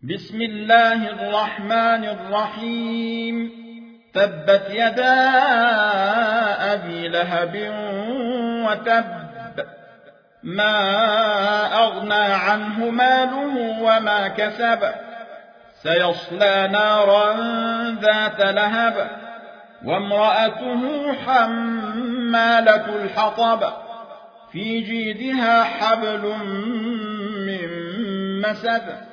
بسم الله الرحمن الرحيم. تبت يدا أبي لهب وتب، ما أغنى عنه ماله وما كسب، سيصلى نارا ذات لهب، وامرأته حمالة الحطب، في جيدها حبل من مسد.